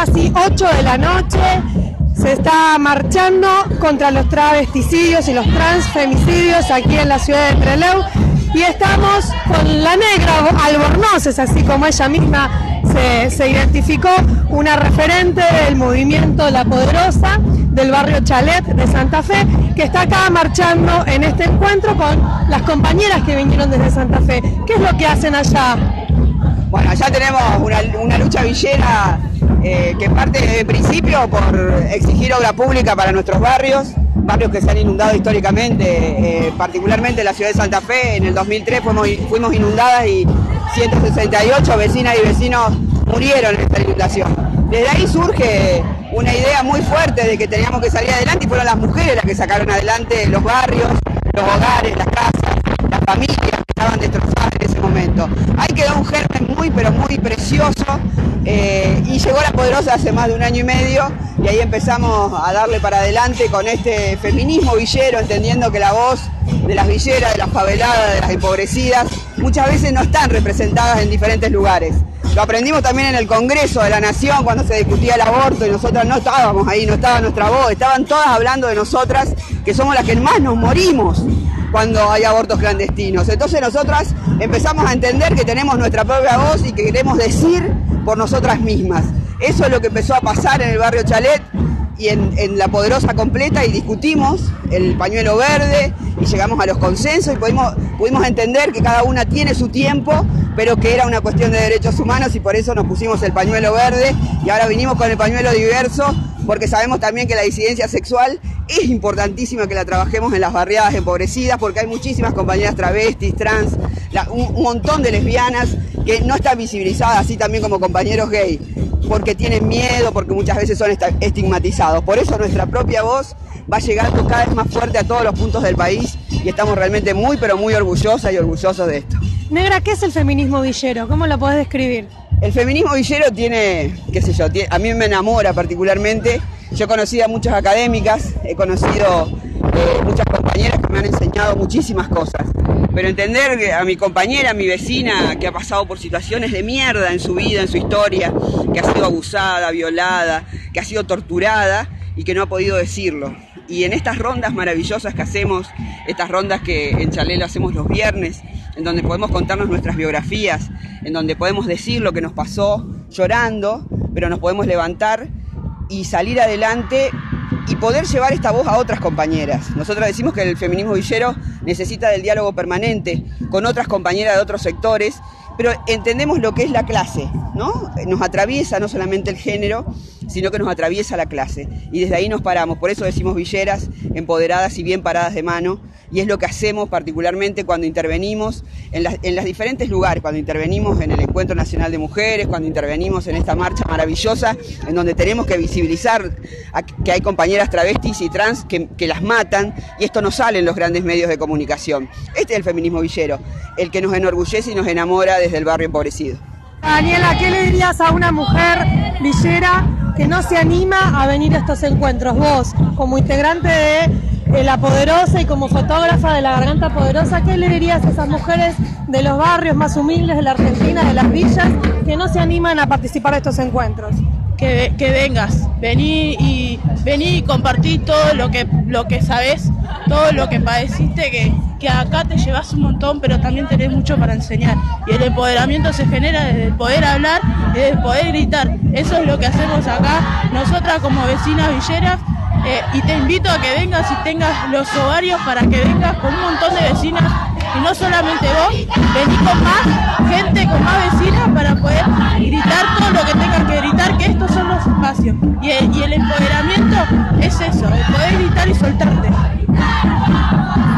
casi 8 de la noche. Se está marchando contra los travesticidios y los transfemicidios aquí en la ciudad de Trelew. Y estamos con la negra Albornoz, así como ella misma se identificó, una referente del movimiento La Poderosa del barrio Chalet de Santa Fe, que está acá marchando en este encuentro con las compañeras que vinieron desde Santa Fe. ¿Qué es lo que hacen allá? Bueno, allá tenemos una lucha villera que parte de principio por exigir obra pública para nuestros barrios que se han inundado históricamente, particularmente la ciudad de Santa Fe. En el 2003 fuimos inundadas y 168 vecinas y vecinos murieron en esta inundación. Desde ahí surge una idea muy fuerte de que teníamos que salir adelante, y fueron las mujeres las que sacaron adelante los barrios, los hogares, las casas, las familias que estaban destrozadas en ese momento. Ahí quedó un germen muy pero muy precioso, y llegó La Poderosa hace más de 1 año y medio, y ahí empezamos a darle para adelante con este feminismo villero, entendiendo que la voz de las villeras, de las faveladas, de las empobrecidas, muchas veces no están representadas en diferentes lugares. Lo aprendimos también en el Congreso de la Nación cuando se discutía el aborto, y nosotras no estábamos ahí, no estaba nuestra voz, estaban todas hablando de nosotras, que somos las que más nos morimos cuando hay abortos clandestinos. Entonces nosotras empezamos a entender que tenemos nuestra propia voz y que queremos decir por nosotras mismas. Eso es lo que empezó a pasar en el barrio Chalet y en La Poderosa completa, y discutimos el pañuelo verde y llegamos a los consensos y pudimos entender que cada una tiene su tiempo, pero que era una cuestión de derechos humanos, y por eso nos pusimos el pañuelo verde, y ahora vinimos con el pañuelo diverso, porque sabemos también que la disidencia sexual es importantísima que la trabajemos en las barriadas empobrecidas, porque hay muchísimas compañeras travestis, trans, un montón de lesbianas que no están visibilizadas, así también como compañeros gay, porque tienen miedo, porque muchas veces son estigmatizados. Por eso nuestra propia voz va llegando cada vez más fuerte a todos los puntos del país, y estamos realmente muy pero muy orgullosas y orgullosos de esto. Negra, ¿qué es el feminismo villero? ¿Cómo lo podés describir? El feminismo villero tiene, qué sé yo, a mí me enamora particularmente. Yo he conocido a muchas académicas, he conocido muchas compañeras que me han enseñado muchísimas cosas, pero entender que a mi compañera, a mi vecina, que ha pasado por situaciones de mierda en su vida, en su historia, que ha sido abusada, violada, que ha sido torturada y que no ha podido decirlo. Y en estas rondas maravillosas que hacemos, estas rondas que en Chalet hacemos los viernes, en donde podemos contarnos nuestras biografías, en donde podemos decir lo que nos pasó llorando, pero nos podemos levantar y salir adelante y poder llevar esta voz a otras compañeras. Nosotros decimos que el feminismo villero necesita del diálogo permanente con otras compañeras de otros sectores, pero entendemos lo que es la clase, ¿no? Nos atraviesa no solamente el género, sino que nos atraviesa la clase, y desde ahí nos paramos. Por eso decimos villeras, empoderadas y bien paradas de mano, y es lo que hacemos particularmente cuando intervenimos en las diferentes lugares, cuando intervenimos en el Encuentro Nacional de Mujeres, cuando intervenimos en esta marcha maravillosa, en donde tenemos que visibilizar que hay compañeras travestis y trans que las matan, y esto no sale en los grandes medios de comunicación. Este es el feminismo villero, el que nos enorgullece y nos enamora desde el barrio empobrecido. Daniela, ¿qué le dirías a una mujer villera que no se anima a venir a estos encuentros? Vos, como integrante de La Poderosa y como fotógrafa de La Garganta Poderosa, ¿qué le dirías a esas mujeres de los barrios más humildes de la Argentina, de las villas, que no se animan a participar de estos encuentros? Que vengas, vení y compartí todo lo que sabés, todo lo que padeciste, que acá te llevas un montón, pero también tenés mucho para enseñar, y el empoderamiento se genera desde el poder hablar y desde el poder gritar. Eso es lo que hacemos acá, nosotras como vecinas villeras, y te invito a que vengas y tengas los ovarios para que vengas con un montón de vecinas, y no solamente vos, vení con más gente, con más vecinas, para poder gritar todo lo que tengan que gritar, que estos son los espacios, y el empoderamiento es eso, el poder gritar y soltarte.